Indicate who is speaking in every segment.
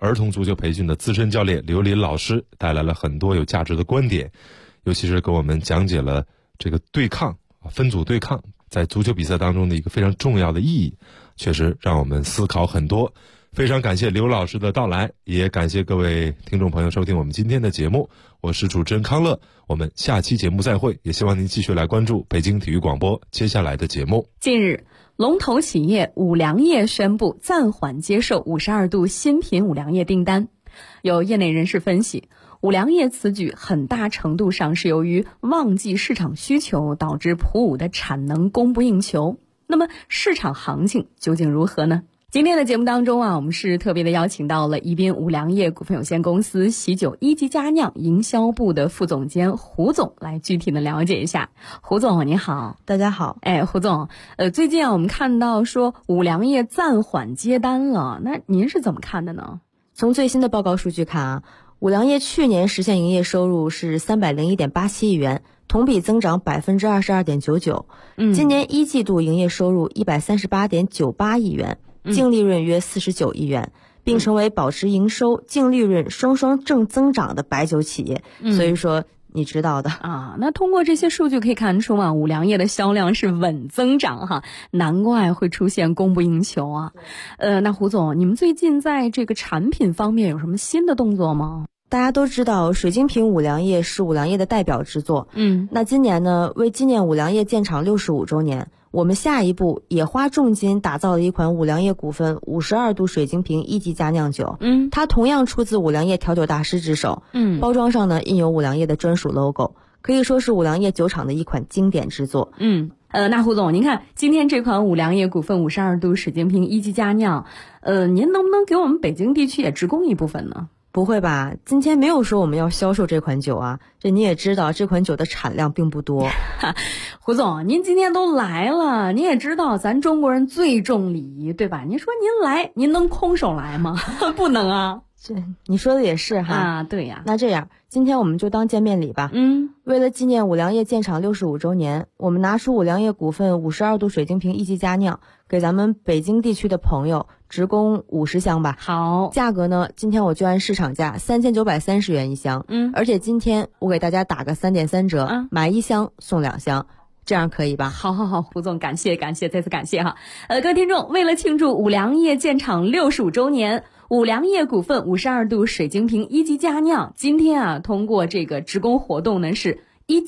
Speaker 1: 儿童足球培训的资深教练刘林老师，带来了很多有价值的观点，尤其是给我们讲解了这个对抗分组对抗在足球比赛当中的一个非常重要的意义，确实让我们思考很多。非常感谢刘老师的到来，也感谢各位听众朋友收听我们今天的节目，我是主持人康乐，我们下期节目再会，也希望您继续来关注北京体育广播接下来的节目。
Speaker 2: 近日，龙头企业五粮液宣布暂缓接受52度新品五粮液订单。有业内人士分析，五粮液此举很大程度上是由于旺季市场需求导致普五的产能供不应求。那么市场行情究竟如何呢？今天的节目当中我们是特别的邀请到了宜宾五粮液股份有限公司喜酒一级佳酿营销部的副总监胡总来具体的了解一下。胡总你好。
Speaker 3: 大家好。
Speaker 2: 胡总，最近我们看到说五粮液暂缓接单了，那您是怎么看的呢？
Speaker 3: 从最新的报告数据看五粮液去年实现营业收入是301.87亿元，同比增长22.99%。今年一季度营业收入138.98亿元。净利润约49亿元，并成为保持营收、净利润双双正增长的白酒企业。所以说你知道的
Speaker 2: 那通过这些数据可以看出五粮液的销量是稳增长难怪会出现供不应求那胡总，你们最近在这个产品方面有什么新的动作吗？
Speaker 3: 大家都知道水晶瓶五粮液是五粮液的代表之作。那今年呢，为纪念五粮液建厂65周年，我们下一步也花重金打造了一款五粮液股份52度水晶瓶一级佳酿酒。它同样出自五粮液调酒大师之手。包装上呢印有五粮液的专属 logo， 可以说是五粮液酒厂的一款经典之作。
Speaker 2: 那胡总，您看今天这款五粮液股份52度水晶瓶一级佳酿，您能不能给我们北京地区也直供一部分呢？
Speaker 3: 不会吧，今天没有说我们要销售这款酒这你也知道这款酒的产量并不多。
Speaker 2: 胡总，您今天都来了，您也知道咱中国人最重礼仪，对吧？您说您来，您能空手来吗？不能
Speaker 3: 你说的也是
Speaker 2: 对呀。
Speaker 3: 那这样今天我们就当见面礼吧。为了纪念五粮液建厂65周年，我们拿出五粮液股份52度水晶瓶一级佳酿，给咱们北京地区的朋友直供50箱吧。
Speaker 2: 好，
Speaker 3: 价格呢，今天我就按市场价3930元一箱。而且今天我给大家打个3.3折，买1箱送2箱。这样可以吧？
Speaker 2: 好，胡总，感谢，再次感谢各位听众，为了庆祝五粮液建厂65周年，五粮液股份52度水晶瓶一级佳酿今天通过这个直供活动呢是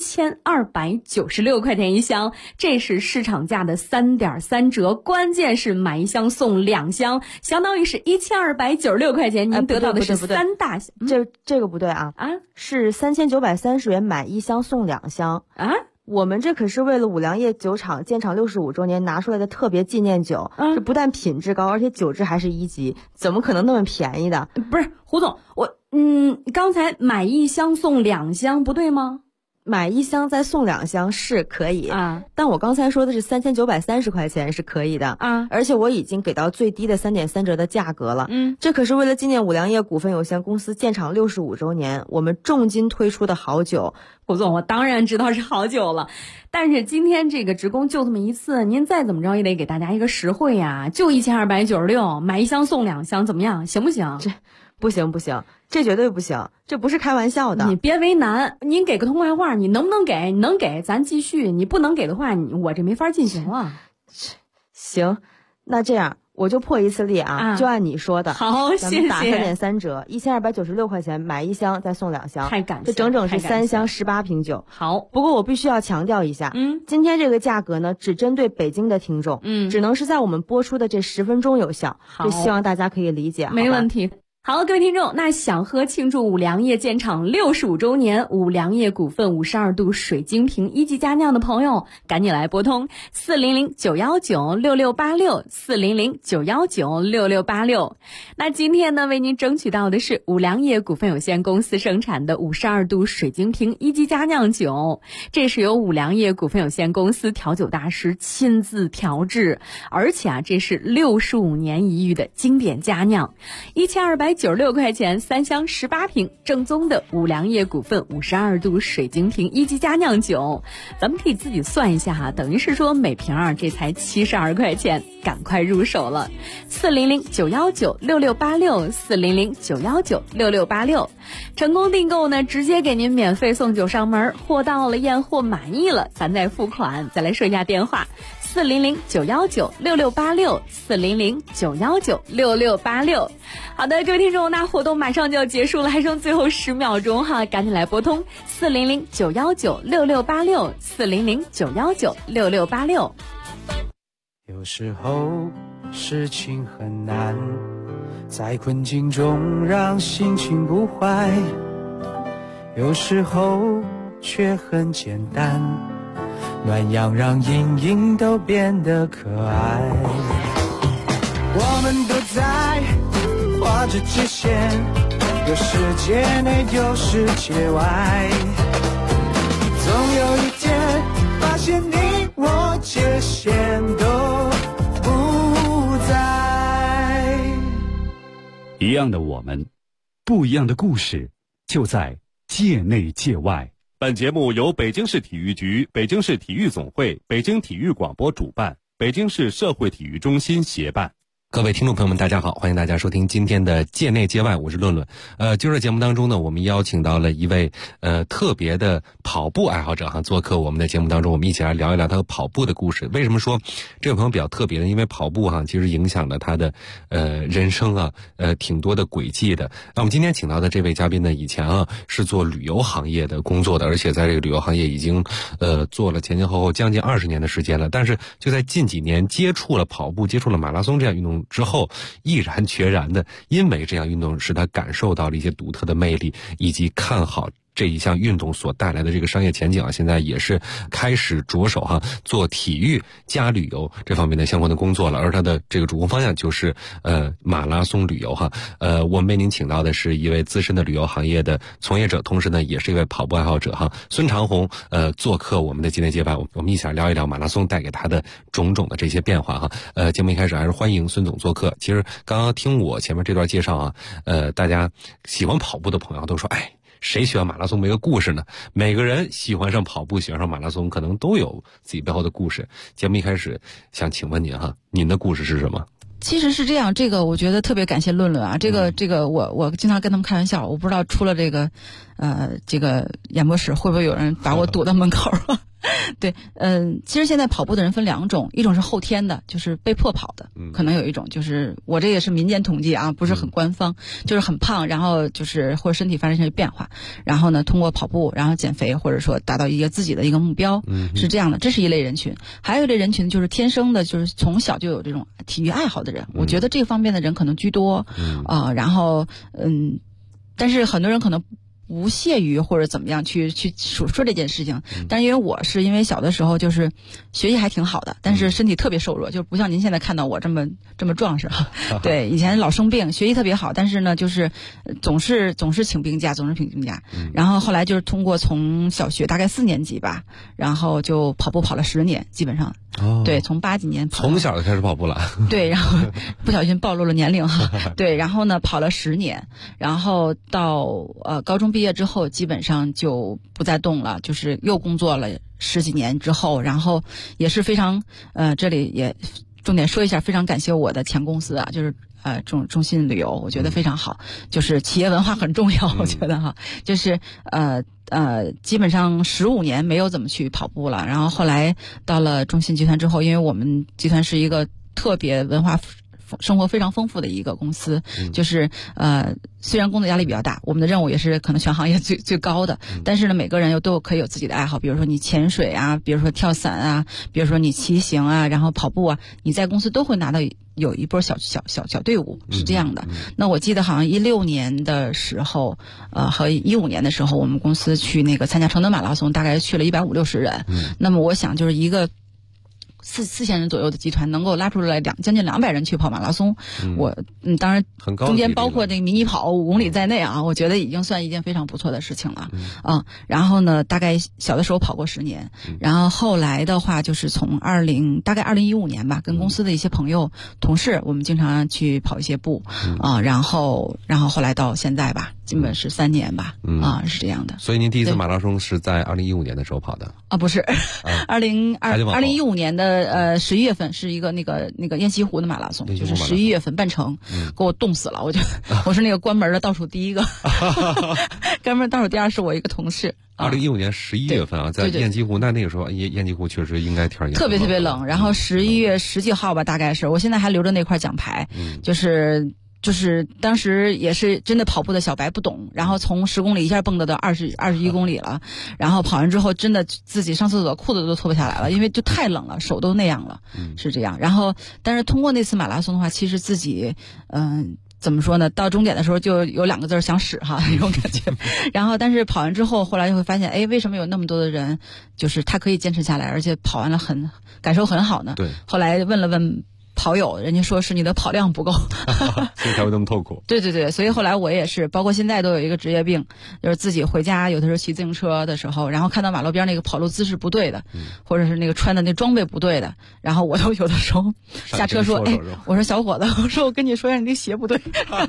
Speaker 2: 1296块钱一箱，这是市场价的3.3折，关键是买1箱送2箱，相当于是1296块钱，您得到的是3大箱。
Speaker 3: 这个不对是3930元买1箱送2箱我们这可是为了五粮液酒厂建厂65周年拿出来的特别纪念酒，这不但品质高，而且酒质还是1级，怎么可能那么便宜的？
Speaker 2: 不是胡总，刚才买1箱送2箱不对吗？
Speaker 3: 买1箱再送2箱是可以但我刚才说的是3930块钱是可以的而且我已经给到最低的3.3折的价格了。这可是为了纪念五粮液股份有限公司建厂65周年，我们重金推出的好酒。
Speaker 2: 胡总，我当然知道是好酒了，但是今天这个直供就这么一次，您再怎么着也得给大家一个实惠就1296，买1箱送2箱，怎么样？行不行？
Speaker 3: 这不行，这绝对不行，这不是开玩笑的。
Speaker 2: 你别为难，您给个痛快话，你能不能给？你能给咱继续，你不能给的话，我这没法进行了。
Speaker 3: 行，那这样我就破一次例就按你说的。
Speaker 2: 好，谢谢。
Speaker 3: 咱们打3.3折，1296块钱买1箱再送2箱，
Speaker 2: 太感谢，
Speaker 3: 这整整是3箱18瓶酒。
Speaker 2: 好，
Speaker 3: 不过我必须要强调一下，今天这个价格呢，只针对北京的听众，只能是在我们播出的这10分钟有效。这希望大家可以理解。
Speaker 2: 没问题。好，各位听众，那想喝庆祝五粮液建厂65周年五粮液股份52度水晶瓶一级佳酿的朋友，赶紧来拨通400-919-6686，400-919-6686。那今天呢，为您争取到的是五粮液股份有限公司生产的52度水晶瓶一级佳酿酒，这是由五粮液股份有限公司调酒大师亲自调制，而且这是65年一遇的经典佳酿，1296 796块钱，3箱18瓶正宗的五粮液股份52度水晶瓶1级佳酿酒。咱们可以自己算一下哈，等于是说每瓶这才72块钱，赶快入手了。400-919-6686，400-919-6686，成功订购呢，直接给您免费送酒上门，货到了验货满意了，咱再付款。再来说一下电话：400-919-6686，400-919-6686。好的，各位听众，那活动马上就要结束了，还剩最后10秒钟哈，赶紧来拨通400-919-6686，400-919-6686。
Speaker 4: 有时候事情很难，在困境中让心情不坏，有时候却很简单，暖阳让阴影都变得可爱。我们都在画着界限，有世界内有世界外，总有一天发现你我界限都不在。
Speaker 5: 一样的我们，不一样的故事，就在界内界外。
Speaker 6: 本节目由北京市体育局、北京市体育总会、北京体育广播主办，北京市社会体育中心协办。
Speaker 7: 各位听众朋友们，大家好，欢迎大家收听今天的界内界外，我是论论。今儿节目当中呢，我们邀请到了一位特别的跑步爱好者哈，做客我们的节目当中，我们一起来聊一聊他跑步的故事。为什么说这位朋友比较特别呢？因为跑步哈，其实影响了他的人生啊，挺多的轨迹的。那我们今天请到的这位嘉宾呢，以前啊是做旅游行业的工作的，而且在这个旅游行业已经做了前后将近20年的时间了。但是就在近几年接触了跑步、接触了马拉松这样运动之后，毅然决然的，因为这样运动使他感受到了一些独特的魅力，以及看好这一项运动所带来的这个商业前景啊，现在也是开始着手做体育加旅游这方面的相关的工作了。而他的这个主攻方向就是马拉松旅游我们为您请到的是一位资深的旅游行业的从业者，同时呢也是一位跑步爱好者孙长红做客我们的界内界外，我们一起来聊一聊马拉松带给他的种种的这些变化节目一开始还是欢迎孙总做客。其实刚刚听我前面这段介绍大家喜欢跑步的朋友都说，谁喜欢马拉松没个故事呢？每个人喜欢上跑步，喜欢上马拉松，可能都有自己背后的故事。节目一开始想请问您您的故事是什么？
Speaker 8: 其实是这样，这个我觉得特别感谢论论啊，这个我经常跟他们开玩笑，我不知道出了这个演播室会不会有人把我堵到门口对，其实现在跑步的人分2种，一种是后天的，就是被迫跑的，可能有一种就是我这也是民间统计啊，不是很官方，就是很胖，然后就是或者身体发生一些变化，然后呢通过跑步然后减肥，或者说达到一个自己的一个目标，是这样的，这是一类人群。还有一类人群就是天生的，就是从小就有这种体育爱好的人，我觉得这方面的人可能居多然后但是很多人可能不屑于或者怎么样去说这件事情，但是因为小的时候就是学习还挺好的，但是身体特别瘦弱，就不像您现在看到我这么壮实对，以前老生病，学习特别好，但是呢就是总是请病假，然后后来就是通过从小学大概4年级吧，然后就跑步跑了10年，基本上对，从80几年
Speaker 7: 从小就开始跑步了
Speaker 8: 对，然后不小心暴露了年龄对，然后呢跑了10年，然后到高中毕业之后基本上就不再动了，就是又工作了10几年之后，然后也是非常这里也重点说一下，非常感谢我的前公司就是中信旅游，我觉得非常好，就是企业文化很重要，我觉得就是基本上15年没有怎么去跑步了，然后后来到了中信集团之后，因为我们集团是一个特别文化生活非常丰富的一个公司，就是虽然工作压力比较大，我们的任务也是可能全行业最高的，但是呢每个人都可以有自己的爱好，比如说你潜水啊，比如说跳伞啊，比如说你骑行啊，然后跑步啊，你在公司都会拿到有一波小队伍，是这样的。那我记得好像16年的时候和15年的时候，我们公司去那个参加承德马拉松，大概去了150-160人。那么我想就是一个 4000人左右的集团能够拉出来将近200人去跑马拉松，我当然
Speaker 7: 很高，
Speaker 8: 中间包括那个迷你跑5公里在内啊，我觉得已经算一件非常不错的事情了然后呢，大概小的时候跑过10年，然后后来的话就是从大概2015年吧，跟公司的一些朋友同事，我们经常去跑一些步然后后来到现在吧，基本是3年吧是这样的。
Speaker 7: 所以您第一次马拉松是在2015年的时候跑的
Speaker 8: 不是2015年的11月份是一个那个雁西湖的马拉松，就是11月份半程，给我冻死了，我是那个关门的倒数第一个关门倒数第二是我一个同事。
Speaker 7: 2015年11月份在雁西湖，那个时候雁西湖确实应该天
Speaker 8: 特别特别冷，然后11月10几号吧，大概是我现在还留着那块奖牌，就是当时也是真的跑步的小白不懂，然后从10公里一下蹦到21公里了，然后跑完之后真的自己上厕所裤子都脱不下来了，因为就太冷了，手都那样了，是这样。然后但是通过那次马拉松的话，其实自己怎么说呢？到终点的时候就有2个字想屎哈那种感觉。然后但是跑完之后，后来就会发现，为什么有那么多的人，就是他可以坚持下来，而且跑完了感受很好呢？
Speaker 7: 对。
Speaker 8: 后来问了问跑友，人家说是你的跑量不够
Speaker 7: 所以才会那么痛苦。
Speaker 8: 对对对，所以后来我也是，包括现在都有一个职业病，就是自己回家有的时候骑自行车的时候，然后看到马路边那个跑路姿势不对的，或者是那个穿的那装备不对的，然后我都有的时候下车说我说小伙子，我说我跟你说一下你那鞋不对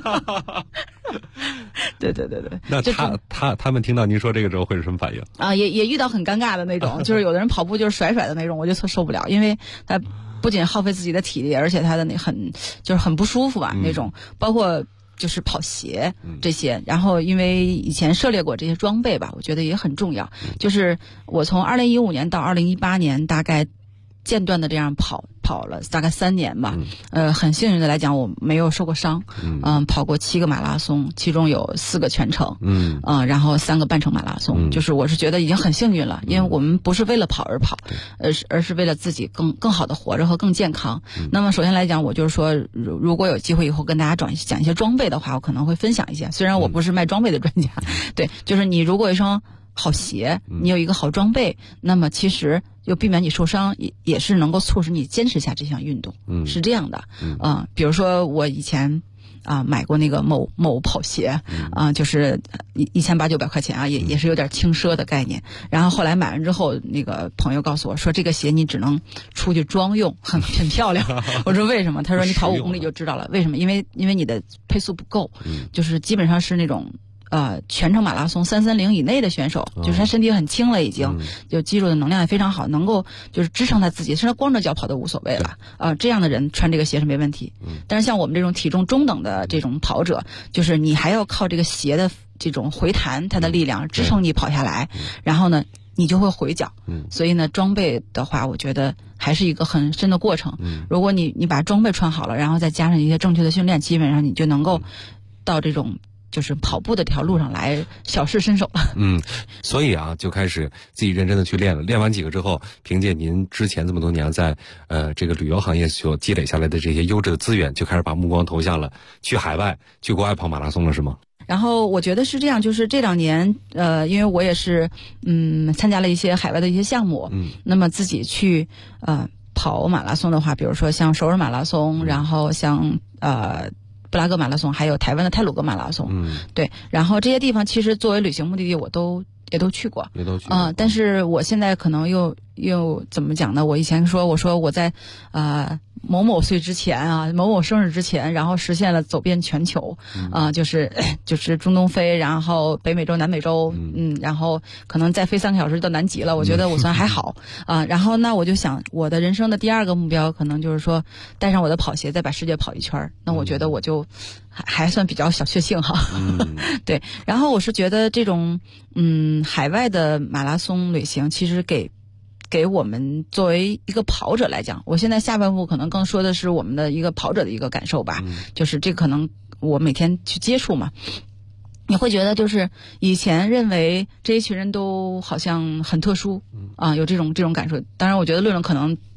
Speaker 8: 对对对对。
Speaker 7: 那他们听到您说这个之后会是什么反应
Speaker 8: 也遇到很尴尬的那种就是有的人跑步就是甩的那种，我就受不了，因为他不仅耗费自己的体力，而且他的很不舒服吧那种，包括就是跑鞋这些。然后因为以前涉猎过这些装备吧，我觉得也很重要。就是我从2015年到2018年大概间断的这样跑了大概3年吧，很幸运的来讲，我没有受过伤，跑过7个马拉松，其中有4个全程，然后3个半程马拉松，就是我是觉得已经很幸运了，因为我们不是为了跑而跑，而是为了自己更好的活着和更健康。那么首先来讲，我就是说，如果有机会以后跟大家讲一些装备的话，我可能会分享一些，虽然我不是卖装备的专家，对，就是你如果有一双好鞋，你有一个好装备，那么其实又避免你受伤，也是能够促使你坚持下这项运动，是这样的。比如说我以前买过那个某跑鞋，就是1800-900块钱也是有点轻奢的概念。然后后来买完之后，那个朋友告诉我说，这个鞋你只能出去装用，很漂亮。我说为什么？他说你跑5公里就知道了。为什么？因为你的配速不够，就是基本上是那种。全程马拉松330以内的选手，就是他身体很轻了，已经就肌肉的能量也非常好，能够就是支撑他自己，甚至光着脚跑都无所谓了。这样的人穿这个鞋是没问题。但是像我们这种体重中等的这种跑者，就是你还要靠这个鞋的这种回弹它的力量支撑你跑下来，然后呢你就会回脚。所以呢装备的话，我觉得还是一个很深的过程。如果你把装备穿好了，然后再加上一些正确的训练，基本上你就能够到这种就是跑步的这条路上来小试身手了。
Speaker 7: 所以就开始自己认真的去练了。练完几个之后，凭借您之前这么多年在这个旅游行业所积累下来的这些优质的资源，就开始把目光投向了去海外、去国外跑马拉松了，是吗？
Speaker 8: 然后我觉得是这样，就是这2年，因为我也是参加了一些海外的一些项目，那么自己去跑马拉松的话，比如说像首尔马拉松，然后像布拉格马拉松，还有台湾的太鲁阁马拉松，对，然后这些地方其实作为旅行目的地，我也都去过，但是我现在可能又怎么讲呢？我以前我说我在某某岁之前某某生日之前，然后实现了走遍全球，就是中东飞，然后北美洲、南美洲，然后可能再飞3个小时到南极了，我觉得我算还好然后那我就想，我的人生的第2个目标，可能就是说带上我的跑鞋，再把世界跑一圈。那我觉得我就还算比较小确幸哈。对，然后我是觉得这种海外的马拉松旅行，其实给我们作为一个跑者来讲，我现在下半部可能更说的是我们的一个跑者的一个感受吧，就是这可能我每天去接触嘛，你会觉得就是以前认为这一群人都好像很特殊有这种感受。当然我觉得论可能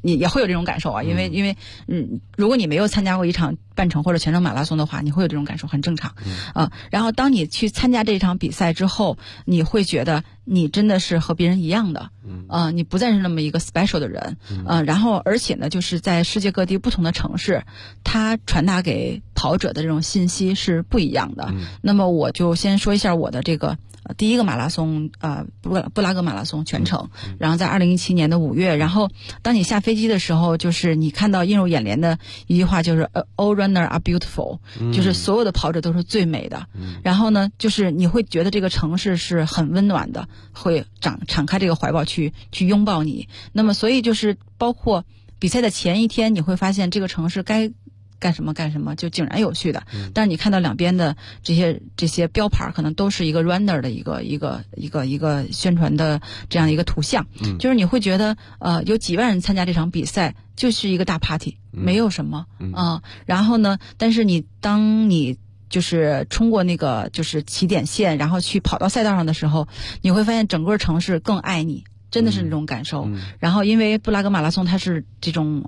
Speaker 8: 你也会有这种感受啊，因为如果你没有参加过一场半程或者全程马拉松的话，你会有这种感受，很正常然后当你去参加这场比赛之后，你会觉得你真的是和别人一样的你不再是那么一个 special 的人然后而且呢，就是在世界各地不同的城市，它传达给跑者的这种信息是不一样的那么我就先说一下我的这个第一个马拉松布拉格马拉松全程然后在2017年的5月，然后当你下飞机的时候，就是你看到映入眼帘的一句话，就是 all runner are beautiful 就是所有的跑者都是最美的然后呢，就是你会觉得这个城市是很温暖的，会敞开这个怀抱去拥抱你。那么所以就是包括比赛的前一天，你会发现这个城市该干什么就井然有序的但是你看到两边的这些标牌可能都是一个 runner 的一个宣传的这样一个图像就是你会觉得有几万人参加这场比赛，就是一个大 party 没有什么然后呢，但是当你就是冲过那个就是起点线，然后去跑到赛道上的时候，你会发现整个城市更爱你，真的是那种感受然后因为布拉格马拉松它是这种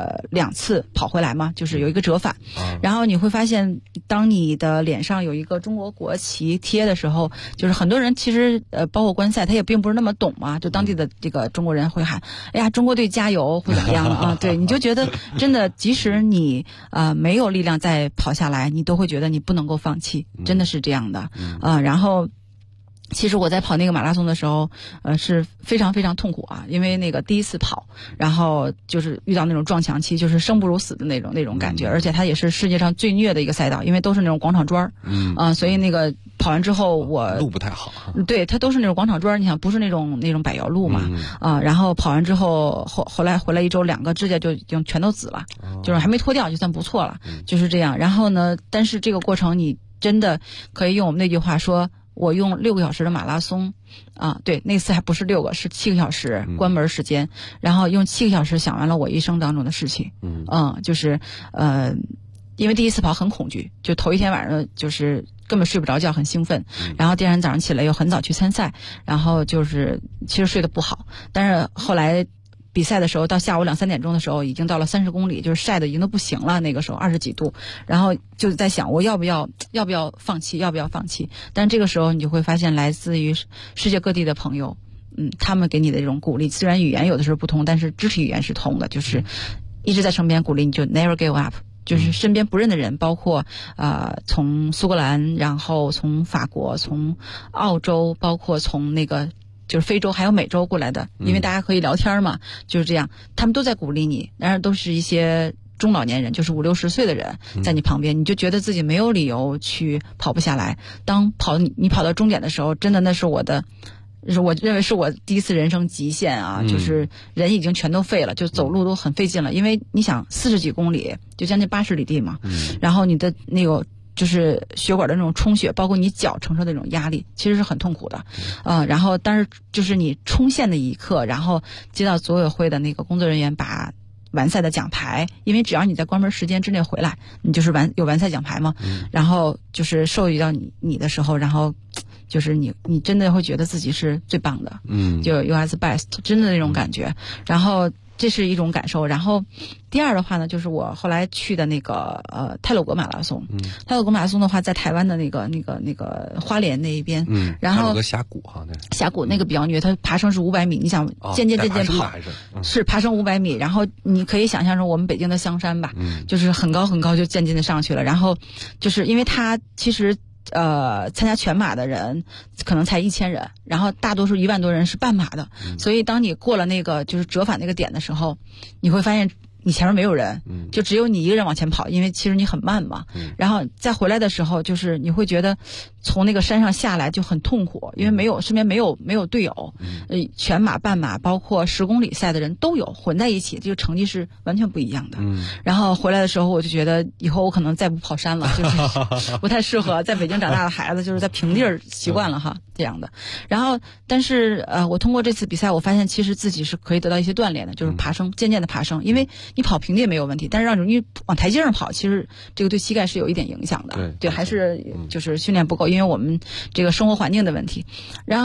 Speaker 8: 2次跑回来嘛，就是有一个折返然后你会发现当你的脸上有一个中国国旗贴的时候，就是很多人其实包括观赛他也并不是那么懂嘛，就当地的这个中国人会喊哎呀中国队加油会怎么样的对，你就觉得真的即使你没有力量再跑下来，你都会觉得你不能够放弃真的是这样的然后其实我在跑那个马拉松的时候是非常非常痛苦因为那个第一次跑，然后就是遇到那种撞墙期，就是生不如死的那种感觉而且它也是世界上最虐的一个赛道，因为都是那种广场砖所以那个跑完之后我
Speaker 7: 路不太好
Speaker 8: 对，它都是那种广场砖，你想不是那种柏油路嘛然后跑完之后后来回来1周2个指甲就已经全都紫了就是还没脱掉就算不错了就是这样。然后呢，但是这个过程你真的可以用我们那句话说，我用6个小时的马拉松对，那次还不是6个，是7个小时关门时间然后用7个小时想完了我一生当中的事情就是因为第一次跑很恐惧，就头一天晚上就是根本睡不着觉，很兴奋然后第二天早上起来又很早去参赛，然后就是其实睡得不好，但是后来比赛的时候到下午2、3点钟的时候已经到了30公里，就是晒得已经都不行了，那个时候20几度，然后就在想我要不要放弃，但这个时候你就会发现来自于世界各地的朋友他们给你的这种鼓励，虽然语言有的时候不通，但是肢体语言是通的，就是一直在身边鼓励你，就 never give up，就是身边不认的人，包括从苏格兰，然后从法国，从澳洲，包括从那个就是非洲还有美洲过来的，因为大家可以聊天嘛就是这样，他们都在鼓励你，当然都是一些中老年人，就是50、60岁的人在你旁边你就觉得自己没有理由去跑不下来。当你跑到终点的时候，真的那是我认为是我第一次人生极限就是人已经全都废了，就走路都很费劲了，因为你想40几公里就将近80里地嘛然后你的那个就是血管的那种充血，包括你脚承受的那种压力，其实是很痛苦的然后但是就是你冲线的一刻，然后接到组委会的那个工作人员把完赛的奖牌，因为只要你在关门时间之内回来，你就是有完赛奖牌嘛然后就是授予到你的时候，然后就是你真的会觉得自己是最棒的就 you are the best， 真的那种感觉然后这是一种感受。然后第二的话呢，就是我后来去的那个太鲁阁马拉松太鲁阁马拉松的话在台湾的那个花莲那一边然后
Speaker 7: 太鲁阁峡谷
Speaker 8: 峡谷那个比较虐，它爬升是500米，你想渐渐跑是爬升500米，然后你可以想象成我们北京的香山吧就是很高很高就渐渐的上去了，然后就是因为它其实参加全马的人可能才1000人，然后大多数1万多人是半马的所以当你过了那个就是折返那个点的时候，你会发现你前面没有人就只有你一个人往前跑，因为其实你很慢嘛然后再回来的时候，就是你会觉得从那个山上下来就很痛苦，因为身边没有队友全马半马包括10公里赛的人都有混在一起，这个成绩是完全不一样的然后回来的时候我就觉得以后我可能再不跑山了，就是不太适合在北京长大的孩子就是在平地儿习惯了这样的。然后但是我通过这次比赛我发现其实自己是可以得到一些锻炼的，就是爬升渐渐的爬升，因为你跑平地也没有问题，但是让你往台阶上跑，其实这个对膝盖是有一点影响的对还是就是训练不够，因为我们这个生活环境的问题。然后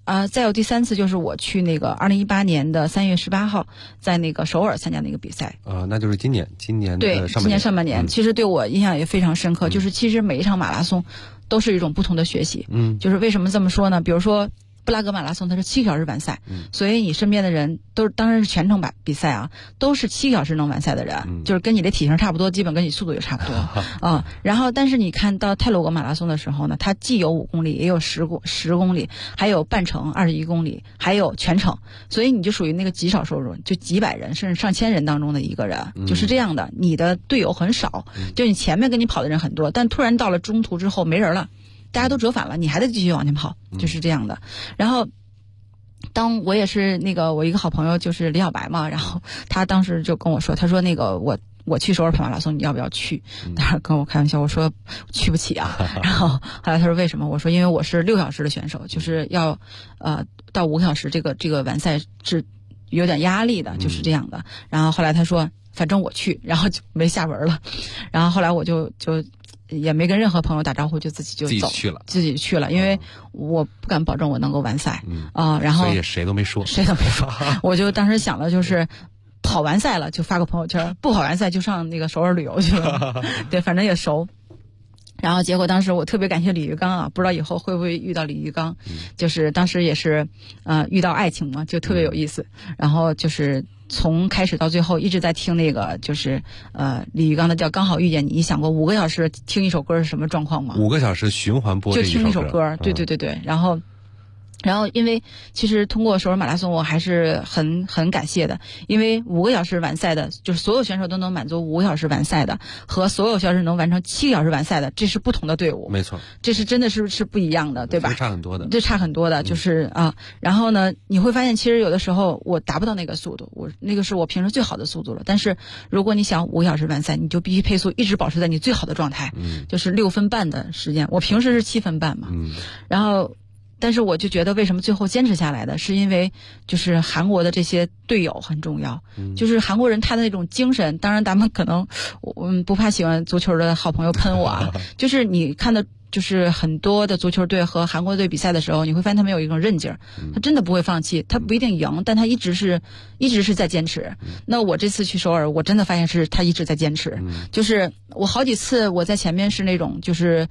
Speaker 8: 再有第3次就是我去那个2018年的3月18号，在那个首尔参加那个比赛。
Speaker 7: 那就是今年
Speaker 8: 对，今年上半年，其实对我印象也非常深刻。就是其实每一场马拉松都是一种不同的学习。就是为什么这么说呢？比如说布拉格马拉松它是7个小时完赛，所以你身边的人当然是全程比赛啊，都是7个小时能完赛的人，就是跟你的体型差不多，基本跟你速度也差不多然后但是你看到泰鲁格马拉松的时候呢，它既有5公里，也有10公里，还有半程21公里，还有全程，所以你就属于那个极少数人，就几百人甚至上千人当中的一个人，就是这样的。你的队友很少，就你前面跟你跑的人很多，但突然到了中途之后没人了，大家都折返了，你还得继续往前跑，就是这样的。然后当我也是我一个好朋友就是李小白嘛，然后他当时就跟我说，他说我去首尔跑马拉松，你要不要去？当时跟我开玩笑，我说去不起啊。然后后来他说为什么？我说因为我是6小时的选手，就是要到5个小时这个完赛是有点压力的，就是这样的。然后后来他说反正我去，然后就没下文了。然后后来我就也没跟任何朋友打招呼，就自己自己去了，因为我不敢保证我能够完赛然后
Speaker 7: 所以也谁都没说
Speaker 8: 我就当时想的就是跑完赛了就发个朋友圈，不跑完赛就上那个首尔旅游去了对，反正也熟。然后结果当时我特别感谢李玉刚不知道以后会不会遇到李玉刚就是当时也是遇到爱情嘛，就特别有意思。然后就是从开始到最后一直在听那个就是李玉刚的叫《刚好遇见你》，你想过5个小时听一首歌是什么状况吗
Speaker 7: ？5个小时循环播
Speaker 8: 就听一首歌，对对对对。然后因为其实通过首尔马拉松我还是很感谢的，因为5个小时完赛的，就是所有选手都能满足5个小时完赛的，和所有选手能完成7个小时完赛的，这是不同的队伍。
Speaker 7: 没错，
Speaker 8: 这是真的是不一样的，对吧？
Speaker 7: 差很多的，
Speaker 8: 这差很多的，就是然后呢，你会发现其实有的时候我达不到那个速度，我那个是我平时最好的速度了。但是如果你想5个小时完赛，你就必须配速一直保持在你最好的状态，就是6分半的时间。我平时是7分半嘛，然后。但是我就觉得为什么最后坚持下来的，是因为就是韩国的这些队友很重要，就是韩国人他的那种精神。当然咱们可能不怕喜欢足球的好朋友喷我就是你看的就是很多的足球队和韩国队比赛的时候，你会发现他们有一种韧劲儿，他真的不会放弃，他不一定赢，但他一直是在坚持。那我这次去首尔，我真的发现是他一直在坚持，就是我好几次我在前面是那种就是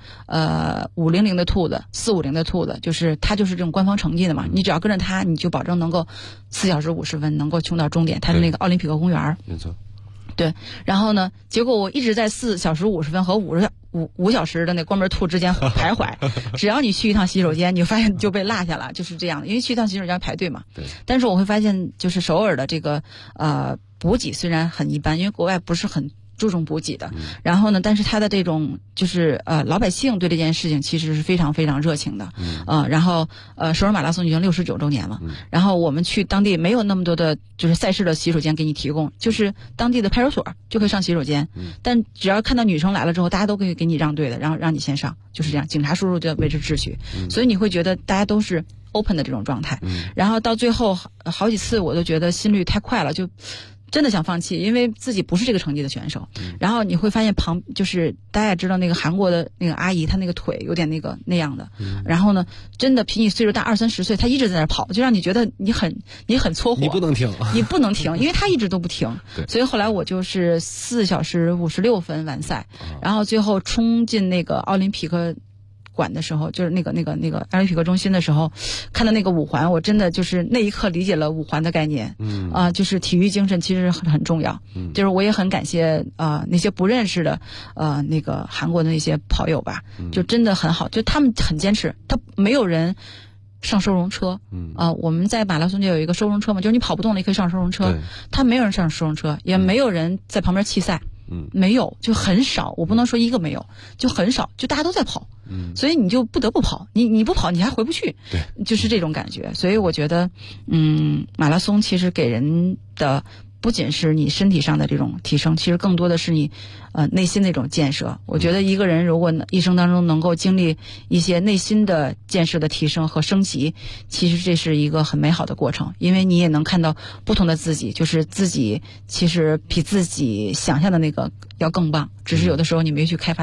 Speaker 8: 500的兔子，450的兔子，就是他就是这种官方成绩的嘛，你只要跟着他，你就保证能够4小时50分能够冲到终点，他是那个奥林匹克公园。
Speaker 7: 没错。
Speaker 8: 对，然后呢，结果我一直在4小时50分和5小时的那关门兔之间徘徊。只要你去一趟洗手间，你就发现就被落下了，就是这样。因为去一趟洗手间排队嘛。
Speaker 7: 对。
Speaker 8: 但是我会发现，就是首尔的这个补给虽然很一般，因为国外不是很注重补给的。然后呢，但是他的这种就是老百姓对这件事情其实是非常非常热情的。然后首尔马拉松已经69周年了。然后我们去当地没有那么多的就是赛事的洗手间给你提供，就是当地的派出所就可以上洗手间。但只要看到女生来了之后，大家都可以给你让队的，然后让你先上，就是这样。警察叔叔就维持秩序。所以你会觉得大家都是 open 的这种状态。然后到最后好几次我都觉得心率太快了，就真的想放弃，因为自己不是这个成绩的选手。然后你会发现就是大家也知道那个韩国的那个阿姨，她那个腿有点那样的。然后呢，真的比你岁数大20-30岁，她一直在那跑，就让你觉得你很搓火。
Speaker 7: 你不能停，
Speaker 8: 你不能停，因为她一直都不停。所以后来我就是4小时56分完赛，然后最后冲进那个奥林匹克馆的时候，就是那个奥林匹克中心的时候，看到那个5环，我真的就是那一刻理解了5环的概念。就是体育精神其实很重要。就是我也很感谢那些不认识的那个韩国的那些跑友吧，就真的很好，就他们很坚持，他没有人上收容车。我们在马拉松就有一个收容车嘛，就是你跑不动了，你可以上收容车。他没有人上收容车，也没有人在旁边弃赛。没有，就很少，我不能说一个没有，就很少，就大家都在跑。所以你就不得不跑，你不跑你还回不去。对，就是这种感觉。所以我觉得马拉松其实给人的不仅是你身体上的这种提升，其实更多的是你内心的一种建设。我觉得一个人如果一生当中能够经历一些内心的建设的提升和升级，其实这是一个很美好的过程，因为你也能看到不同的自己，就是自己其实比自己想象的那个要更棒，只是有的时候你没去开发自己。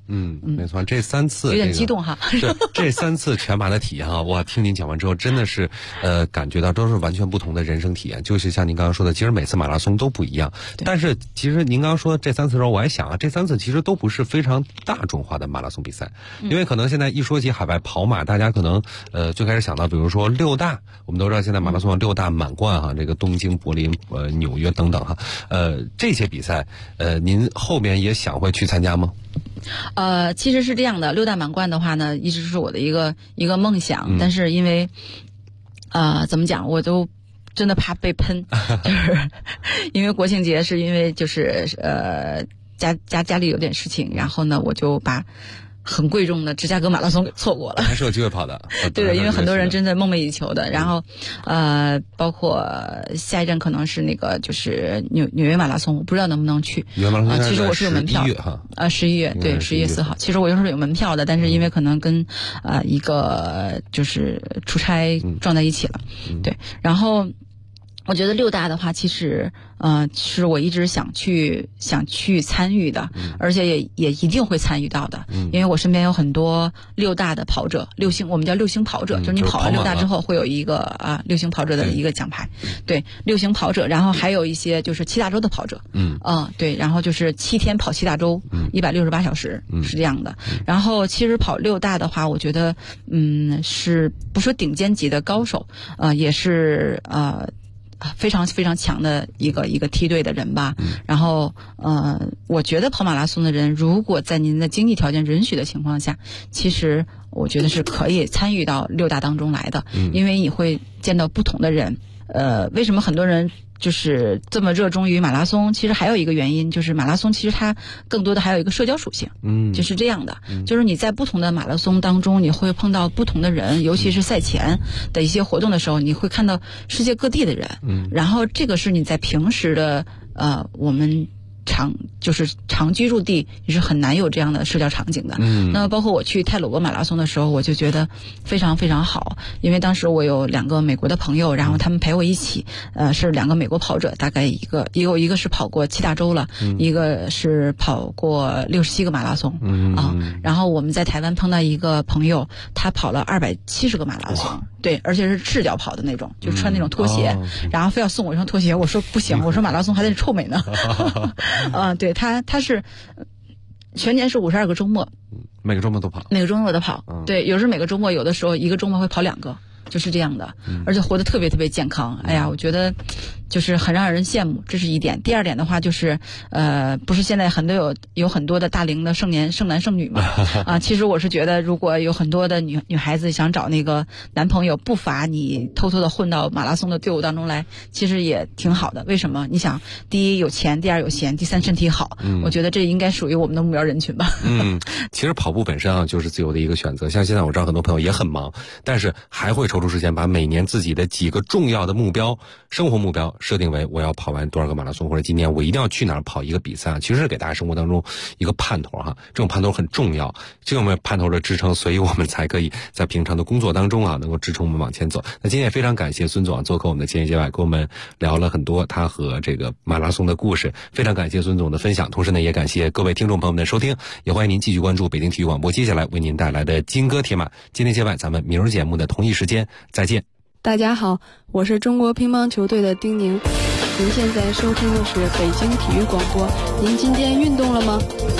Speaker 7: 没错，这3次
Speaker 8: 有点激动哈。
Speaker 7: 是这3次全马的体验啊，哇，听您讲完之后，真的是感觉到都是完全不同的人生体验。就是像您刚刚说的，其实每次马拉松都不一样，但是其实您刚刚说这3次的时候，我还想啊，这3次其实都不是非常大众化的马拉松比赛，因为可能现在一说起海外跑马，大家可能最开始想到，比如说6大，我们都知道现在马拉松有6大满贯哈，这个东京、柏林、纽约等等哈，这些比赛您后面也想会去参加吗？
Speaker 8: 其实是这样的，6大满贯的话呢，一直是我的一个梦想，但是因为怎么讲，我都真的怕被喷，就是因为国庆节是因为就是家里有点事情，然后呢我就把很贵重的芝加哥马拉松给错过了。
Speaker 7: 还是有机会跑的。
Speaker 8: 对的，因为很多人真的梦寐以求的。然后包括下一站可能是那个就是纽约马拉松，我不知道能不能去。
Speaker 7: 纽约马拉松
Speaker 8: 其实我是有门票。11月
Speaker 7: 哈。
Speaker 8: 11月，对，11月4号。其实我就是有门票的，但是因为可能跟一个就是出差撞在一起了。对，然后我觉得6大的话，其实是我一直想去参与的，而且也一定会参与到的，因为我身边有很多6大的跑者，6星，我们叫6星跑者，就是你跑完6大之后会有一个6星跑者的一个奖牌，对，6星跑者，然后还有一些就是7大洲的跑者，对，然后就是7天跑7大洲，168小时是这样的。然后其实跑6大的话，我觉得是不说顶尖级的高手，也是非常非常强的一个梯队的人吧。然后我觉得跑马拉松的人，如果在您的经济条件允许的情况下，其实我觉得是可以参与到6大当中来的，因为你会见到不同的人。为什么很多人就是这么热衷于马拉松？其实还有一个原因，就是马拉松其实它更多的还有一个社交属性，就是这样的，就是你在不同的马拉松当中，你会碰到不同的人，尤其是赛前的一些活动的时候，你会看到世界各地的人，然后这个是你在平时的我们长居住地也是很难有这样的社交场景的。那么包括我去泰鲁格马拉松的时候，我就觉得非常非常好，因为当时我有2个美国的朋友，然后他们陪我一起，是2个美国跑者，大概一个是跑过7大洲了，一个是跑过67个马拉松然后我们在台湾碰到一个朋友，他跑了270个马拉松，对，而且是赤脚跑的那种，就穿那种拖鞋，然后非要送我一双拖鞋，我说不行，我说马拉松还得臭美呢。对，他是全年是52个周末，
Speaker 7: 每个周末都跑，
Speaker 8: 对，有时每个周末，有的时候一个周末会跑2个，就是这样的，而且活得特别特别健康。哎呀，我觉得就是很让人羡慕，这是一点。第二点的话就是不是现在有很多的大龄的剩男剩女嘛其实我是觉得，如果有很多的女孩子想找那个男朋友，不乏你偷偷的混到马拉松的队伍当中来，其实也挺好的。为什么？你想，第一有钱，第二有闲，第三身体好，我觉得这应该属于我们的目标人群吧。
Speaker 7: 其实跑步本身就是自由的一个选择。像现在我知道很多朋友也很忙，但是还会抽出时间把每年自己的几个重要的目标、生活目标设定为我要跑完多少个马拉松，或者今年我一定要去哪儿跑一个比赛，其实是给大家生活当中一个盼头哈。这种盼头很重要，这种盼头的支撑，所以我们才可以在平常的工作当中能够支撑我们往前走。那今天也非常感谢孙总做客我们的见业界外，跟我们聊了很多他和这个马拉松的故事，非常感谢孙总的分享。同时呢，也感谢各位听众朋友们的收听，也欢迎您继续关注北京体育广播接下来为您带来的金戈铁马。今天界外，咱们明儿节目的同一时间再见。
Speaker 9: 大家好，我是中国乒乓球队的丁宁，您现在收听的是北京体育广播。您今天运动了吗？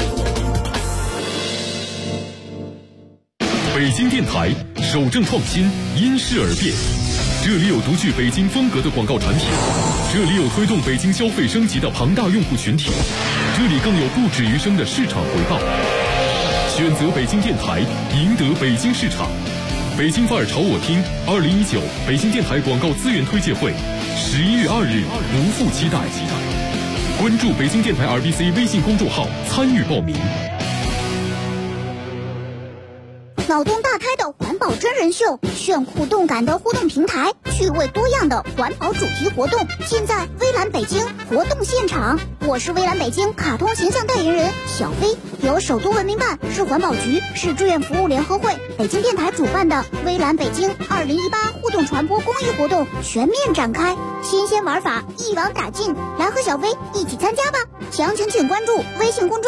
Speaker 10: 北京电台守正创新，因势而变。这里有独具北京风格的广告产品，这里有推动北京消费升级的庞大用户群体，这里更有不止余生的市场回报。选择北京电台，赢得北京市场。北京范儿朝我听2019北京电台广告资源推介会11月2日不负期待。关注北京电台 RBC 微信公众号参与报名。
Speaker 11: 脑洞大开的环保真人秀，炫酷动感的互动平台，趣味多样的环保主题活动，尽在微蓝北京活动现场。我是微蓝北京卡通形象代言人小飞，由首都文明办、市环保局、市志愿服务联合会、北京电台主办的微蓝北京2018互动传播公益活动全面展开，新鲜玩法一网打尽，来和小飞一起参加吧！详情请关注微信公众